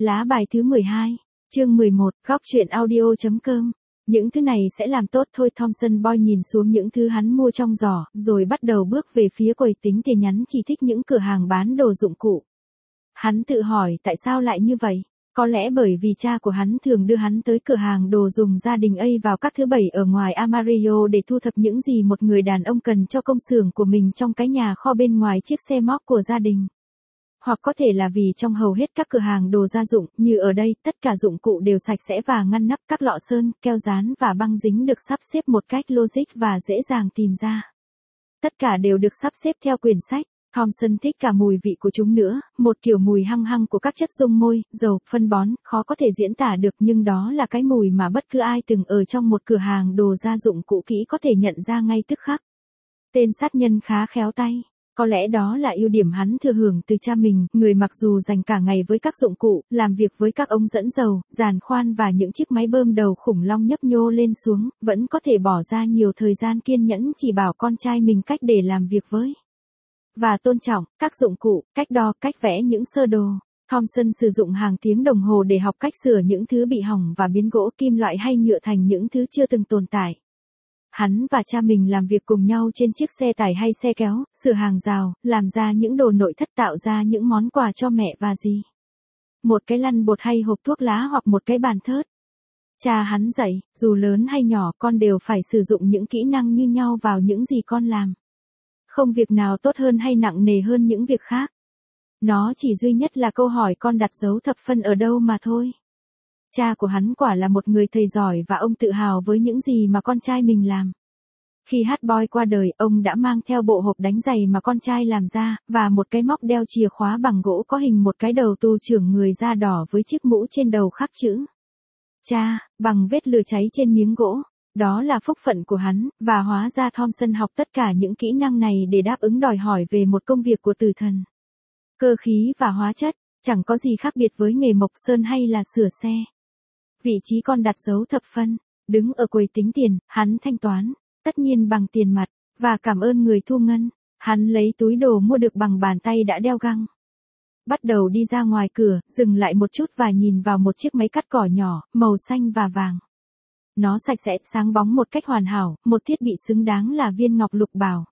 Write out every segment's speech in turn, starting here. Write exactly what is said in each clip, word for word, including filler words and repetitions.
Lá bài thứ mười hai, chương mười một, góc truyện audio.com. Những thứ này sẽ làm tốt thôi. Thomson Boy nhìn xuống những thứ hắn mua trong giỏ, rồi bắt đầu bước về phía quầy tính tiền, nhắn chỉ thích những cửa hàng bán đồ dụng cụ. Hắn tự hỏi tại sao lại như vậy. Có lẽ bởi vì cha của hắn thường đưa hắn tới cửa hàng đồ dùng gia đình A vào các thứ bảy ở ngoài Amarillo để thu thập những gì một người đàn ông cần cho công xưởng của mình trong cái nhà kho bên ngoài chiếc xe móc của gia đình. Hoặc có thể là vì trong hầu hết các cửa hàng đồ gia dụng, như ở đây, tất cả dụng cụ đều sạch sẽ và ngăn nắp, các lọ sơn, keo dán và băng dính được sắp xếp một cách logic và dễ dàng tìm ra. Tất cả đều được sắp xếp theo quyển sách. Thomson thích cả mùi vị của chúng nữa, một kiểu mùi hăng hăng của các chất dung môi, dầu, phân bón, khó có thể diễn tả được, nhưng đó là cái mùi mà bất cứ ai từng ở trong một cửa hàng đồ gia dụng cũ kỹ có thể nhận ra ngay tức khắc. Tên sát nhân khá khéo tay. Có lẽ đó là ưu điểm hắn thừa hưởng từ cha mình, người mặc dù dành cả ngày với các dụng cụ, làm việc với các ống dẫn dầu, giàn khoan và những chiếc máy bơm đầu khủng long nhấp nhô lên xuống, vẫn có thể bỏ ra nhiều thời gian kiên nhẫn chỉ bảo con trai mình cách để làm việc với. Và tôn trọng các dụng cụ, cách đo, cách vẽ những sơ đồ. Thomson sử dụng hàng tiếng đồng hồ để học cách sửa những thứ bị hỏng và biến gỗ kim loại hay nhựa thành những thứ chưa từng tồn tại. Hắn và cha mình làm việc cùng nhau trên chiếc xe tải hay xe kéo, sửa hàng rào, làm ra những đồ nội thất, tạo ra những món quà cho mẹ và dì. Một cái lăn bột hay hộp thuốc lá hoặc một cái bàn thớt. Cha hắn dạy, dù lớn hay nhỏ con đều phải sử dụng những kỹ năng như nhau vào những gì con làm. Không việc nào tốt hơn hay nặng nề hơn những việc khác. Nó chỉ duy nhất là câu hỏi con đặt dấu thập phân ở đâu mà thôi. Cha của hắn quả là một người thầy giỏi và ông tự hào với những gì mà con trai mình làm. Khi Hát Boy qua đời, ông đã mang theo bộ hộp đánh giày mà con trai làm ra, và một cái móc đeo chìa khóa bằng gỗ có hình một cái đầu tù trưởng người da đỏ với chiếc mũ trên đầu khắc chữ cha, bằng vết lửa cháy trên miếng gỗ. Đó là phúc phận của hắn, và hóa ra Thomson học tất cả những kỹ năng này để đáp ứng đòi hỏi về một công việc của tử thần. Cơ khí và hóa chất, chẳng có gì khác biệt với nghề mộc sơn hay là sửa xe. Vị trí con đặt dấu thập phân, đứng ở quầy tính tiền, hắn thanh toán, tất nhiên bằng tiền mặt, và cảm ơn người thu ngân. Hắn lấy túi đồ mua được bằng bàn tay đã đeo găng. Bắt đầu đi ra ngoài cửa, dừng lại một chút và nhìn vào một chiếc máy cắt cỏ nhỏ, màu xanh và vàng. Nó sạch sẽ, sáng bóng một cách hoàn hảo, một thiết bị xứng đáng là viên ngọc lục bảo.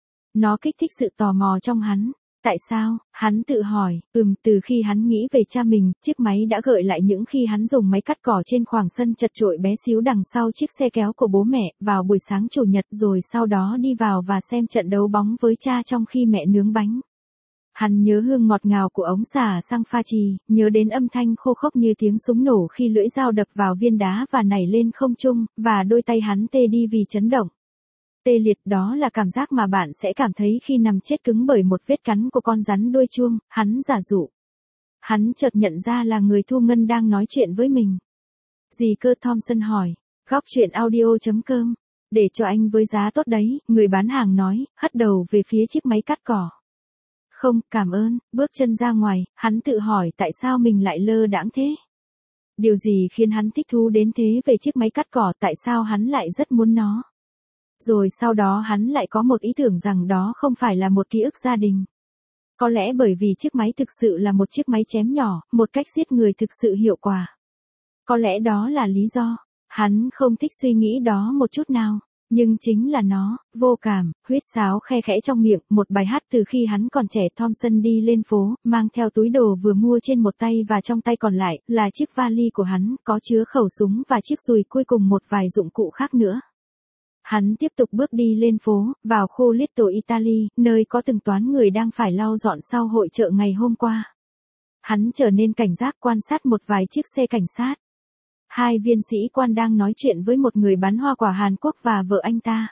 Nó kích thích sự tò mò trong hắn. Tại sao? Hắn tự hỏi. Ừm, từ khi hắn nghĩ về cha mình, chiếc máy đã gợi lại những khi hắn dùng máy cắt cỏ trên khoảng sân chật chội bé xíu đằng sau chiếc xe kéo của bố mẹ, vào buổi sáng chủ nhật, rồi sau đó đi vào và xem trận đấu bóng với cha trong khi mẹ nướng bánh. Hắn nhớ hương ngọt ngào của ống xả xăng pha trì, nhớ đến âm thanh khô khốc như tiếng súng nổ khi lưỡi dao đập vào viên đá và nảy lên không trung, và đôi tay hắn tê đi vì chấn động. Tê liệt, đó là cảm giác mà bạn sẽ cảm thấy khi nằm chết cứng bởi một vết cắn của con rắn đuôi chuông. Hắn giả dụ. Hắn chợt nhận ra là người thu ngân đang nói chuyện với mình. Gì cơ? Thomson hỏi. Góc truyện audio.com. Để cho anh với giá tốt đấy, người bán hàng nói, hất đầu về phía chiếc máy cắt cỏ. Không, cảm ơn. Bước chân ra ngoài, hắn tự hỏi tại sao mình lại lơ đãng thế. Điều gì khiến hắn thích thú đến thế về chiếc máy cắt cỏ, tại sao hắn lại rất muốn nó. Rồi sau đó hắn lại có một ý tưởng rằng đó không phải là một ký ức gia đình. Có lẽ bởi vì chiếc máy thực sự là một chiếc máy chém nhỏ, một cách giết người thực sự hiệu quả. Có lẽ đó là lý do. Hắn không thích suy nghĩ đó một chút nào. Nhưng chính là nó, vô cảm, huýt sáo khe khẽ trong miệng, một bài hát từ khi hắn còn trẻ. Thomson đi lên phố, mang theo túi đồ vừa mua trên một tay và trong tay còn lại, là chiếc vali của hắn, có chứa khẩu súng và chiếc dùi cuối cùng một vài dụng cụ khác nữa. Hắn tiếp tục bước đi lên phố, vào khu Little Italy, nơi có từng toán người đang phải lau dọn sau hội chợ ngày hôm qua. Hắn trở nên cảnh giác, quan sát một vài chiếc xe cảnh sát. Hai viên sĩ quan đang nói chuyện với một người bán hoa quả Hàn Quốc và vợ anh ta.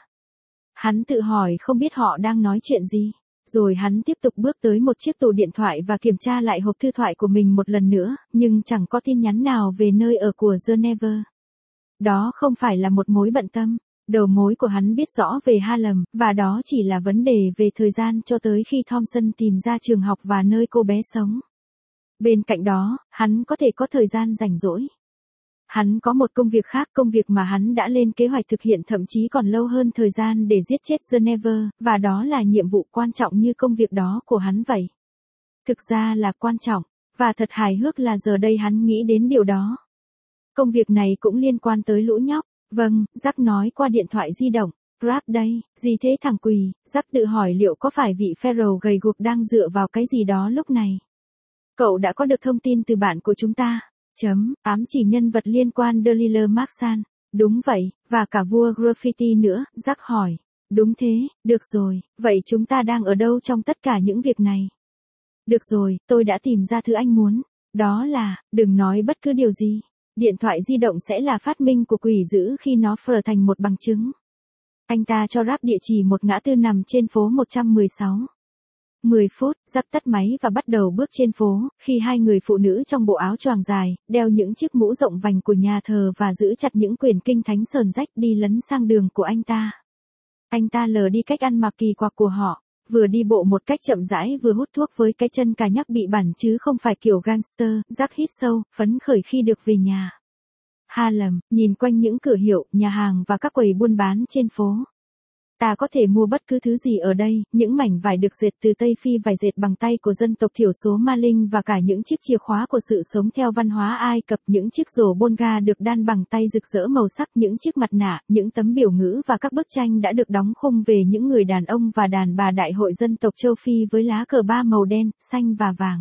Hắn tự hỏi không biết họ đang nói chuyện gì. Rồi hắn tiếp tục bước tới một chiếc tủ điện thoại và kiểm tra lại hộp thư thoại của mình một lần nữa, nhưng chẳng có tin nhắn nào về nơi ở của Geneva. Đó không phải là một mối bận tâm. Đầu mối của hắn biết rõ về Harlem, và đó chỉ là vấn đề về thời gian cho tới khi Thomson tìm ra trường học và nơi cô bé sống. Bên cạnh đó, hắn có thể có thời gian rảnh rỗi. Hắn có một công việc khác, công việc mà hắn đã lên kế hoạch thực hiện thậm chí còn lâu hơn thời gian để giết chết Geneva, và đó là nhiệm vụ quan trọng như công việc đó của hắn vậy. Thực ra là quan trọng, Và thật hài hước là giờ đây hắn nghĩ đến điều đó. Công việc này cũng liên quan tới lũ nhóc. Vâng, Jack nói qua điện thoại di động. Grab đây, gì thế thằng quỳ? Jack tự hỏi liệu có phải vị Farrell gầy guộc đang dựa vào cái gì đó lúc này. Cậu đã có được thông tin từ bạn của chúng ta. Chấm, ám chỉ nhân vật liên quan Delilah Marsan. Đúng vậy, và cả vua graffiti nữa, Jack hỏi. Đúng thế, được rồi, vậy chúng ta đang ở đâu trong tất cả những việc này? Được rồi, tôi đã tìm ra thứ anh muốn. Đó là, đừng nói bất cứ điều gì. Điện thoại di động sẽ là phát minh của quỷ dữ khi nó phờ thành một bằng chứng. Anh ta cho Rap địa chỉ một ngã tư nằm trên phố một trăm mười sáu. mười phút, Jack tắt máy và bắt đầu bước trên phố, khi hai người phụ nữ trong bộ áo choàng dài, đeo những chiếc mũ rộng vành của nhà thờ và giữ chặt những quyển kinh thánh sờn rách đi lấn sang đường của anh ta. Anh ta lờ đi cách ăn mặc kỳ quặc của họ, vừa đi bộ một cách chậm rãi vừa hút thuốc với cái chân cà nhắc bị bẩn chứ không phải kiểu gangster. Jack hít sâu, phấn khởi khi được về nhà. Harlem, nhìn quanh những cửa hiệu, nhà hàng và các quầy buôn bán trên phố. Ta có thể mua bất cứ thứ gì ở đây, những mảnh vải được dệt từ Tây Phi, vải dệt bằng tay của dân tộc thiểu số Ma Linh và cả những chiếc chìa khóa của sự sống theo văn hóa Ai Cập, những chiếc rổ Bolga được đan bằng tay rực rỡ màu sắc, những chiếc mặt nạ, những tấm biểu ngữ và các bức tranh đã được đóng khung về những người đàn ông và đàn bà đại hội dân tộc châu Phi với lá cờ ba màu đen, xanh và vàng.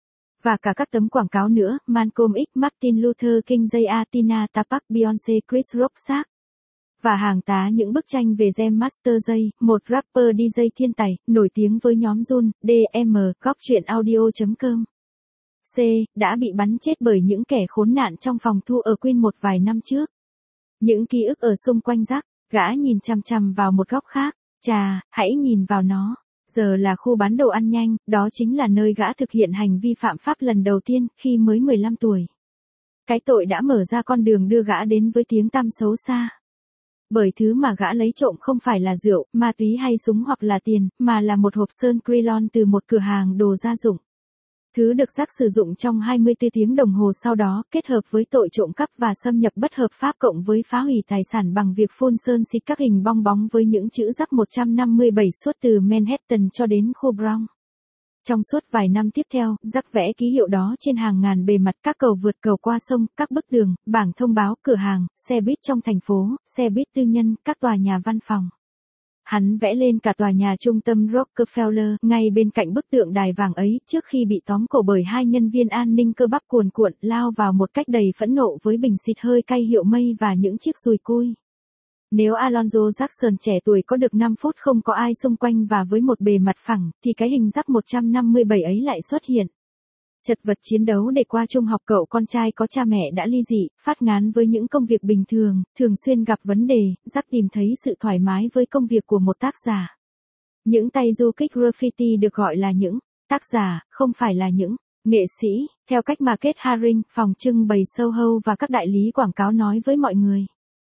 Và cả các tấm quảng cáo nữa, Malcolm X, Martin Luther King, J A. Tina Tapak, Beyoncé, Chris Rock, Shaq. Và hàng tá những bức tranh về Jam Master Jay, một rapper đi jay thiên tài, nổi tiếng với nhóm Jun, đê em, góc truyện audio chấm com. C. Đã bị bắn chết bởi những kẻ khốn nạn trong phòng thu ở Queen một vài năm trước. Những ký ức ở xung quanh Jack, gã nhìn chằm chằm vào một góc khác. Chà, hãy nhìn vào nó. Giờ là khu bán đồ ăn nhanh, đó chính là nơi gã thực hiện hành vi phạm pháp lần đầu tiên, khi mới mười lăm tuổi. Cái tội đã mở ra con đường đưa gã đến với tiếng tăm xấu xa. Bởi thứ mà gã lấy trộm không phải là rượu, ma túy hay súng hoặc là tiền, mà là một hộp sơn Krylon từ một cửa hàng đồ gia dụng. Thứ được Jack sử dụng trong hai mươi tư tiếng đồng hồ sau đó, kết hợp với tội trộm cắp và xâm nhập bất hợp pháp cộng với phá hủy tài sản bằng việc phun sơn xịt các hình bong bóng với những chữ Jack một trăm năm mươi bảy suốt từ Manhattan cho đến khu Bronx. Trong suốt vài năm tiếp theo, Jack vẽ ký hiệu đó trên hàng ngàn bề mặt các cầu vượt, cầu qua sông, các bức tường, bảng thông báo, cửa hàng, xe buýt trong thành phố, xe buýt tư nhân, các tòa nhà văn phòng. Hắn vẽ lên cả tòa nhà trung tâm Rockefeller, ngay bên cạnh bức tượng đài vàng ấy, trước khi bị tóm cổ bởi hai nhân viên an ninh cơ bắp cuồn cuộn, lao vào một cách đầy phẫn nộ với bình xịt hơi cay hiệu mây và những chiếc dùi cui. Nếu Alonzo Jackson trẻ tuổi có được năm phút không có ai xung quanh và với một bề mặt phẳng, thì cái hình Jack một trăm năm mươi bảy ấy lại xuất hiện. Chật vật chiến đấu để qua trung học, cậu con trai có cha mẹ đã ly dị, phát ngán với những công việc bình thường, thường xuyên gặp vấn đề, Jack tìm thấy sự thoải mái với công việc của một tác giả. Những tay du kích graffiti được gọi là những tác giả, không phải là những nghệ sĩ, theo cách mà Keith Haring, phòng trưng bày Soho và các đại lý quảng cáo nói với mọi người.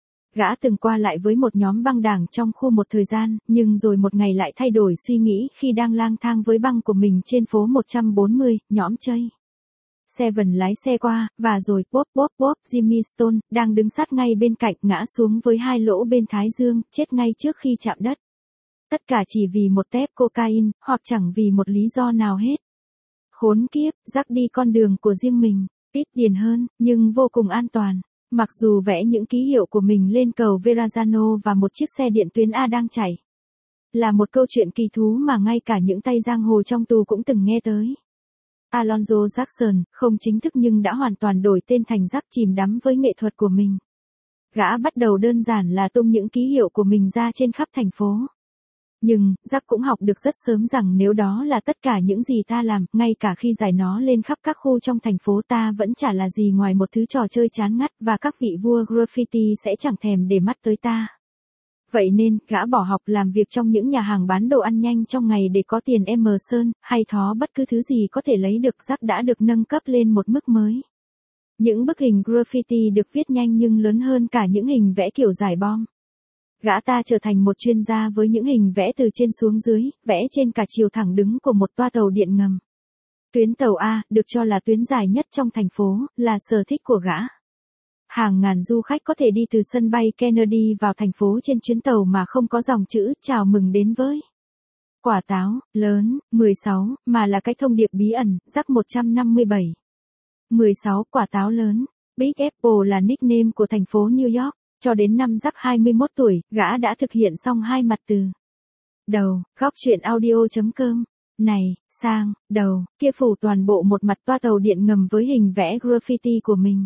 Gã từng qua lại với một nhóm băng đảng trong khu một thời gian, nhưng rồi một ngày lại thay đổi suy nghĩ khi đang lang thang với băng của mình trên phố một trăm bốn mươi, nhóm Chây. Seven lái xe qua, và rồi bốp bốp bốp, Jimmy Stone, đang đứng sát ngay bên cạnh, ngã xuống với hai lỗ bên thái dương, chết ngay trước khi chạm đất. Tất cả chỉ vì một tép cocaine, hoặc chẳng vì một lý do nào hết. Khốn kiếp, Jack đi con đường của riêng mình, ít tiền hơn, nhưng vô cùng an toàn. Mặc dù vẽ những ký hiệu của mình lên cầu Verrazano và một chiếc xe điện tuyến A đang chạy. Là một câu chuyện kỳ thú mà ngay cả những tay giang hồ trong tù cũng từng nghe tới. Alonzo Jackson, không chính thức nhưng đã hoàn toàn đổi tên thành Jack, chìm đắm với nghệ thuật của mình. Gã bắt đầu đơn giản là tung những ký hiệu của mình ra trên khắp thành phố. Nhưng, Jack cũng học được rất sớm rằng nếu đó là tất cả những gì ta làm, ngay cả khi giải nó lên khắp các khu trong thành phố, ta vẫn chả là gì ngoài một thứ trò chơi chán ngắt, và các vị vua graffiti sẽ chẳng thèm để mắt tới ta. Vậy nên, gã bỏ học làm việc trong những nhà hàng bán đồ ăn nhanh trong ngày để có tiền em sơn, hay thó bất cứ thứ gì có thể lấy được. Jack đã được nâng cấp lên một mức mới. Những bức hình graffiti được viết nhanh nhưng lớn hơn cả những hình vẽ kiểu giải bom. Gã ta trở thành một chuyên gia với những hình vẽ từ trên xuống dưới, vẽ trên cả chiều thẳng đứng của một toa tàu điện ngầm. Tuyến tàu A, được cho là tuyến dài nhất trong thành phố, là sở thích của gã. Hàng ngàn du khách có thể đi từ sân bay Kennedy vào thành phố trên chuyến tàu mà không có dòng chữ chào mừng đến với. Quả táo, lớn, mười sáu, mà là cái thông điệp bí ẩn, Jack một trăm năm mươi bảy. mười sáu, quả táo lớn. Big Apple là nickname của thành phố New York. Cho đến năm Jack hai mươi mốt tuổi, gã đã thực hiện xong hai mặt từ đầu, góc truyện audio.com. Này, sang, đầu, kia phủ toàn bộ một mặt toa tàu điện ngầm với hình vẽ graffiti của mình.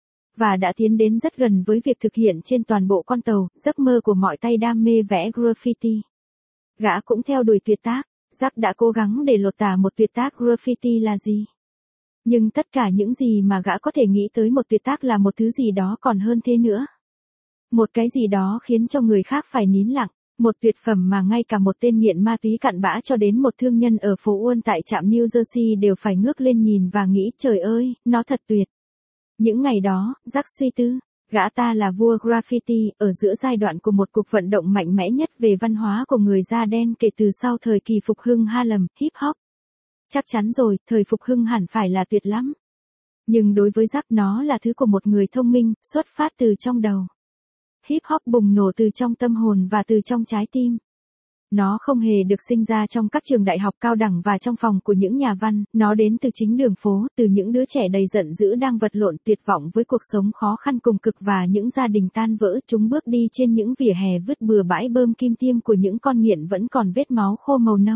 Và đã tiến đến rất gần với việc thực hiện trên toàn bộ con tàu, giấc mơ của mọi tay đam mê vẽ graffiti. Gã cũng theo đuổi tuyệt tác, Jack đã cố gắng để lột tả một tuyệt tác graffiti là gì. Nhưng tất cả những gì mà gã có thể nghĩ tới một tuyệt tác là một thứ gì đó còn hơn thế nữa. Một cái gì đó khiến cho người khác phải nín lặng, một tuyệt phẩm mà ngay cả một tên nghiện ma túy cặn bã cho đến một thương nhân ở phố Uôn tại trạm New Jersey đều phải ngước lên nhìn và nghĩ trời ơi, nó thật tuyệt. Những ngày đó, Jack suy tư, gã ta là vua graffiti ở giữa giai đoạn của một cuộc vận động mạnh mẽ nhất về văn hóa của người da đen kể từ sau thời kỳ phục hưng Harlem, hip hop. Chắc chắn rồi, thời phục hưng hẳn phải là tuyệt lắm. Nhưng đối với Jack nó là thứ của một người thông minh, xuất phát từ trong đầu. Hip hop bùng nổ từ trong tâm hồn và từ trong trái tim. Nó không hề được sinh ra trong các trường đại học cao đẳng và trong phòng của những nhà văn, nó đến từ chính đường phố, từ những đứa trẻ đầy giận dữ đang vật lộn tuyệt vọng với cuộc sống khó khăn cùng cực và những gia đình tan vỡ. Chúng bước đi trên những vỉa hè vứt bừa bãi bơm kim tiêm của những con nghiện vẫn còn vết máu khô màu nâu.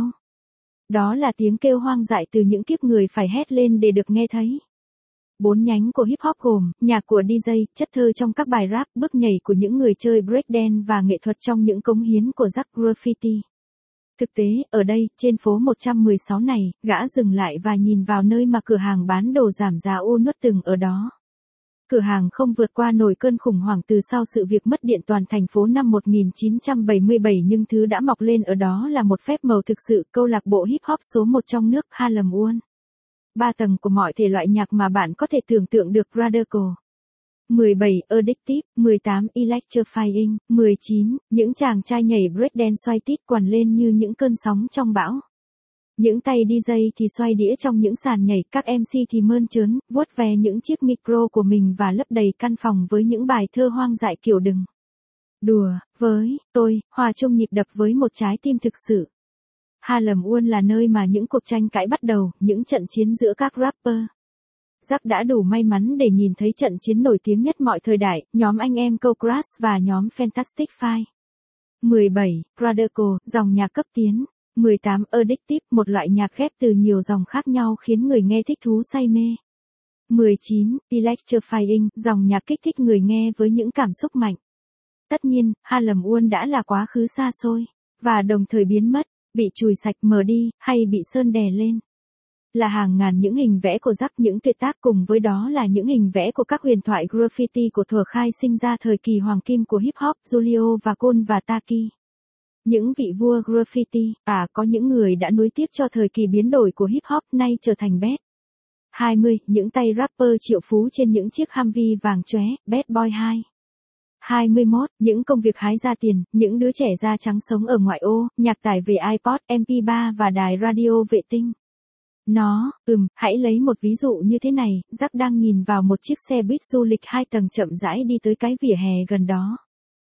Đó là tiếng kêu hoang dại từ những kiếp người phải hét lên để được nghe thấy. Bốn nhánh của hip hop gồm, nhạc của đi jay, chất thơ trong các bài rap, bước nhảy của những người chơi breakdance và nghệ thuật trong những cống hiến của Jack Graffiti. Thực tế, ở đây, trên phố một trăm mười sáu này, gã dừng lại và nhìn vào nơi mà cửa hàng bán đồ giảm giá u nuốt từng ở đó. Cửa hàng không vượt qua nổi cơn khủng hoảng từ sau sự việc mất điện toàn thành phố năm một nghìn chín trăm bảy mươi bảy, nhưng thứ đã mọc lên ở đó là một phép màu thực sự, câu lạc bộ hip hop số một trong nước Harlem World. Ba tầng của mọi thể loại nhạc mà bạn có thể tưởng tượng được. Radical. mười bảy. Addictive. mười tám. Electrifying. mười chín. Những chàng trai nhảy breakdance xoay tít quằn lên như những cơn sóng trong bão. Những tay đi jay thì xoay đĩa trong những sàn nhảy, các em xê thì mơn trớn, vuốt ve những chiếc micro của mình và lấp đầy căn phòng với những bài thơ hoang dại kiểu đừng đùa với tôi, hòa chung nhịp đập với một trái tim thực sự. Harlem World là nơi mà những cuộc tranh cãi bắt đầu, những trận chiến giữa các rapper. Jack đã đủ may mắn để nhìn thấy trận chiến nổi tiếng nhất mọi thời đại, nhóm anh em Cold Crush và nhóm Fantastic Five. mười bảy. Radical, dòng nhạc cấp tiến. mười tám. Addictive, một loại nhạc ghép từ nhiều dòng khác nhau khiến người nghe thích thú say mê. mười chín. Electrifying, dòng nhạc kích thích người nghe với những cảm xúc mạnh. Tất nhiên, Harlem World đã là quá khứ xa xôi, và đồng thời biến mất, bị chùi sạch mờ đi, hay bị sơn đè lên. Là hàng ngàn những hình vẽ của Jack, những tuyệt tác cùng với đó là những hình vẽ của các huyền thoại graffiti của thuở khai sinh ra thời kỳ hoàng kim của hip hop, Julio và Cole và Taki. Những vị vua graffiti, à có những người đã nối tiếp cho thời kỳ biến đổi của hip hop nay trở thành bad. hai mươi. Những tay rapper triệu phú trên những chiếc Humvee vàng chóe, Bad Boy hai. hai mươi mốt. Những công việc hái ra tiền, những đứa trẻ da trắng sống ở ngoại ô, nhạc tải về iPod, em pê ba và đài radio vệ tinh. Nó, ừm, hãy lấy một ví dụ như thế này, Jack đang nhìn vào một chiếc xe buýt du lịch hai tầng chậm rãi đi tới cái vỉa hè gần đó.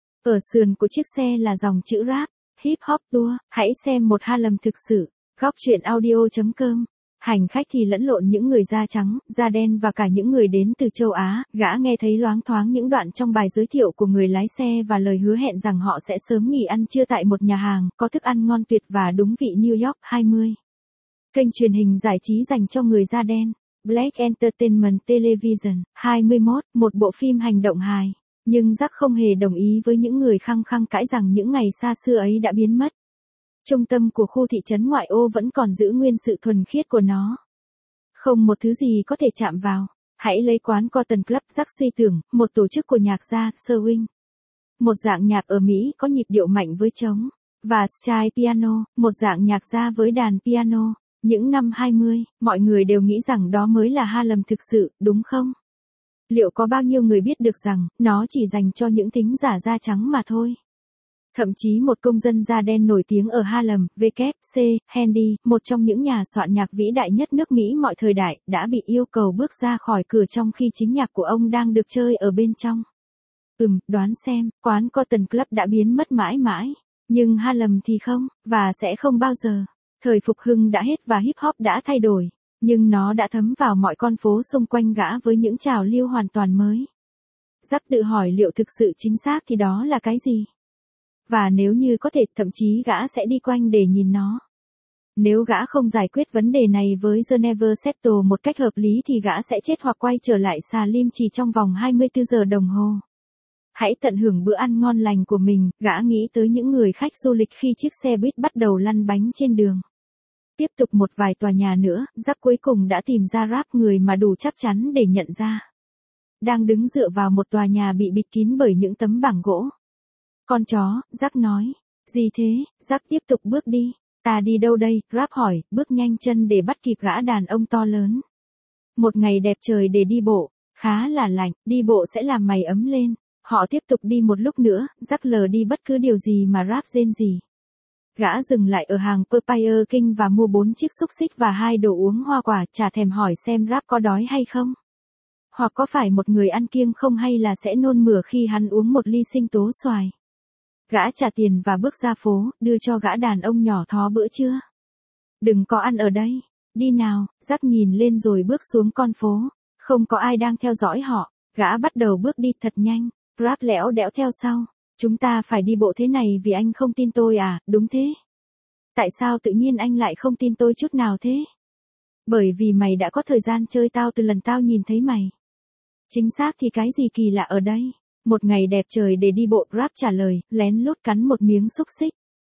Ở sườn của chiếc xe là dòng chữ rap, hip hop tour, hãy xem một Harlem thực sự, góc truyện audio.com. Hành khách thì lẫn lộn những người da trắng, da đen và cả những người đến từ châu Á, gã nghe thấy loáng thoáng những đoạn trong bài giới thiệu của người lái xe và lời hứa hẹn rằng họ sẽ sớm nghỉ ăn trưa tại một nhà hàng, có thức ăn ngon tuyệt và đúng vị New York. hai mươi. Kênh truyền hình giải trí dành cho người da đen, Black Entertainment Television. hai mươi mốt. Một bộ phim hành động hài. Nhưng Jack không hề đồng ý với những người khăng khăng cãi rằng những ngày xa xưa ấy đã biến mất. Trung tâm của khu thị trấn ngoại ô vẫn còn giữ nguyên sự thuần khiết của nó. Không một thứ gì có thể chạm vào. Hãy lấy quán Cotton Club. Jack suy tưởng, một tổ chức của nhạc gia, swing. Một dạng nhạc ở Mỹ có nhịp điệu mạnh với trống. Và style piano, một dạng nhạc gia với đàn piano. Những năm hai mươi, mọi người đều nghĩ rằng đó mới là Harlem thực sự, đúng không? Liệu có bao nhiêu người biết được rằng, nó chỉ dành cho những thính giả da trắng mà thôi? Thậm chí một công dân da đen nổi tiếng ở Harlem, vê kép xê, Handy, một trong những nhà soạn nhạc vĩ đại nhất nước Mỹ mọi thời đại, đã bị yêu cầu bước ra khỏi cửa trong khi chính nhạc của ông đang được chơi ở bên trong. Ừm, đoán xem, quán Cotton Club đã biến mất mãi mãi. Nhưng Harlem thì không, và sẽ không bao giờ. Thời phục hưng đã hết và hip hop đã thay đổi, nhưng nó đã thấm vào mọi con phố xung quanh gã với những trào lưu hoàn toàn mới. Jack tự hỏi liệu thực sự chính xác thì đó là cái gì? Và nếu như có thể, thậm chí gã sẽ đi quanh để nhìn nó. Nếu gã không giải quyết vấn đề này với Geneva Settle một cách hợp lý thì gã sẽ chết hoặc quay trở lại Salim chỉ trong vòng hai mươi tư giờ đồng hồ. Hãy tận hưởng bữa ăn ngon lành của mình, gã nghĩ tới những người khách du lịch khi chiếc xe buýt bắt đầu lăn bánh trên đường. Tiếp tục một vài tòa nhà nữa, Jack cuối cùng đã tìm ra Rap, người mà đủ chắc chắn để nhận ra. Đang đứng dựa vào một tòa nhà bị bịt kín bởi những tấm bảng gỗ. Con chó, Jack nói. Gì thế? Jack tiếp tục bước đi. Ta đi đâu đây? Rap hỏi, bước nhanh chân để bắt kịp gã đàn ông to lớn. Một ngày đẹp trời để đi bộ, khá là lạnh, đi bộ sẽ làm mày ấm lên. Họ tiếp tục đi một lúc nữa, Jack lờ đi bất cứ điều gì mà Rap rên rỉ. Gã dừng lại ở hàng Papaya King và mua bốn chiếc xúc xích và hai đồ uống hoa quả, chả thèm hỏi xem Rap có đói hay không. Hoặc có phải một người ăn kiêng không hay là sẽ nôn mửa khi hắn uống một ly sinh tố xoài. Gã trả tiền và bước ra phố, đưa cho gã đàn ông nhỏ thó bữa trưa. Đừng có ăn ở đây, đi nào. Jack nhìn lên rồi bước xuống con phố. Không có ai đang theo dõi họ, gã bắt đầu bước đi thật nhanh. Rap lẽo đẽo theo sau. Chúng ta phải đi bộ thế này vì anh không tin tôi à? Đúng thế. Tại sao tự nhiên anh lại không tin tôi chút nào thế? Bởi vì mày đã có thời gian chơi tao từ lần tao nhìn thấy mày. Chính xác thì cái gì kỳ lạ ở đây? Một ngày đẹp trời để đi bộ, Rap trả lời, lén lút cắn một miếng xúc xích.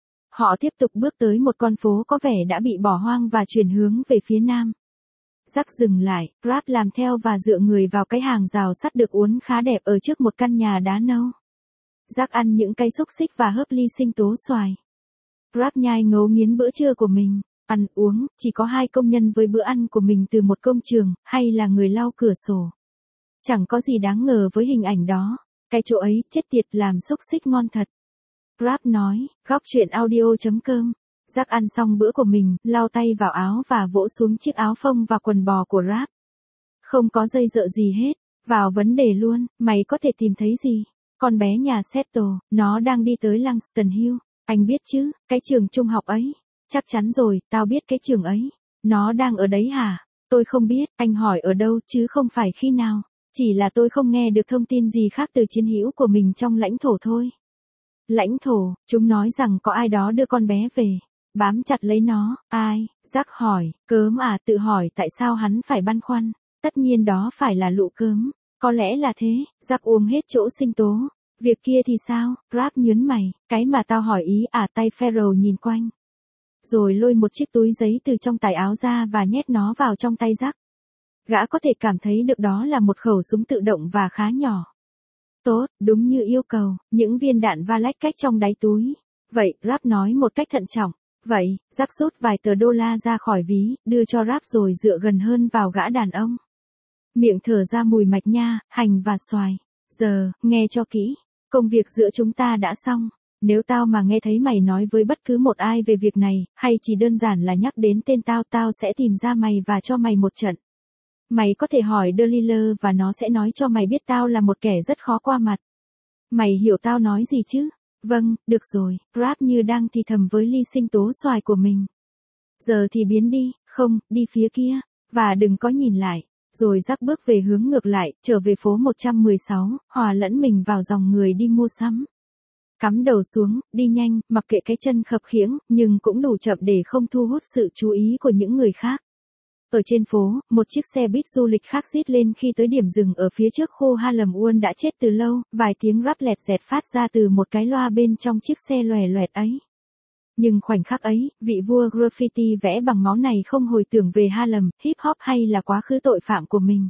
Họ tiếp tục bước tới một con phố có vẻ đã bị bỏ hoang và chuyển hướng về phía nam. Jack dừng lại, Rap làm theo và dựa người vào cái hàng rào sắt được uốn khá đẹp ở trước một căn nhà đá nâu. Jack ăn những cây xúc xích và hớp ly sinh tố xoài. Rap nhai ngấu nghiến bữa trưa của mình, ăn uống, chỉ có hai công nhân với bữa ăn của mình từ một công trường, hay là người lau cửa sổ. Chẳng có gì đáng ngờ với hình ảnh đó. Cái chỗ ấy, chết tiệt, làm xúc xích ngon thật. Rap nói, góc chuyện audio chấm com. Jack ăn xong bữa của mình, lau tay vào áo và vỗ xuống chiếc áo phông và quần bò của Rap. Không có dây dợ gì hết, vào vấn đề luôn, mày có thể tìm thấy gì? Con bé nhà Settle, nó đang đi tới Langston Hill. Anh biết chứ, cái trường trung học ấy. Chắc chắn rồi, tao biết cái trường ấy. Nó đang ở đấy hả? Tôi không biết, anh hỏi ở đâu chứ không phải khi nào. Chỉ là tôi không nghe được thông tin gì khác từ chiến hữu của mình trong lãnh thổ thôi. Lãnh thổ, chúng nói rằng có ai đó đưa con bé về. Bám chặt lấy nó, ai? Jack hỏi, cớm à, tự hỏi tại sao hắn phải băn khoăn. Tất nhiên đó phải là lũ cớm. Có lẽ là thế, Jack uống hết chỗ sinh tố. Việc kia thì sao? Rap nhớn mày, cái mà tao hỏi ý à? Tay Pharaoh nhìn quanh. Rồi lôi một chiếc túi giấy từ trong tài áo ra và nhét nó vào trong tay Jack. Gã có thể cảm thấy được đó là một khẩu súng tự động và khá nhỏ. Tốt, đúng như yêu cầu, những viên đạn va lách cách trong đáy túi. Vậy, Rap nói một cách thận trọng. Vậy, Jack rút vài tờ đô la ra khỏi ví, đưa cho Rap rồi dựa gần hơn vào gã đàn ông. Miệng thở ra mùi mạch nha, hành và xoài. Giờ, nghe cho kỹ. Công việc giữa chúng ta đã xong. Nếu tao mà nghe thấy mày nói với bất cứ một ai về việc này, hay chỉ đơn giản là nhắc đến tên tao, tao sẽ tìm ra mày và cho mày một trận. Mày có thể hỏi Delilah và nó sẽ nói cho mày biết tao là một kẻ rất khó qua mặt. Mày hiểu tao nói gì chứ? Vâng, được rồi, Rap như đang thì thầm với ly sinh tố xoài của mình. Giờ thì biến đi, không, đi phía kia, và đừng có nhìn lại. Rồi Jack bước về hướng ngược lại, trở về phố một trăm mười sáu, hòa lẫn mình vào dòng người đi mua sắm. Cắm đầu xuống, đi nhanh, mặc kệ cái chân khập khiễng, nhưng cũng đủ chậm để không thu hút sự chú ý của những người khác. Ở trên phố, một chiếc xe buýt du lịch khác rít lên khi tới điểm dừng ở phía trước khu Harlem World đã chết từ lâu, vài tiếng rap lẹt dẹt phát ra từ một cái loa bên trong chiếc xe lòe loẹt ấy. Nhưng khoảnh khắc ấy, vị vua graffiti vẽ bằng máu này không hồi tưởng về Harlem, hip hop hay là quá khứ tội phạm của mình.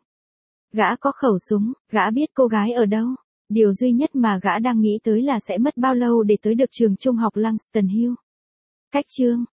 Gã có khẩu súng, gã biết cô gái ở đâu. Điều duy nhất mà gã đang nghĩ tới là sẽ mất bao lâu để tới được trường trung học Langston Hill. Cách chương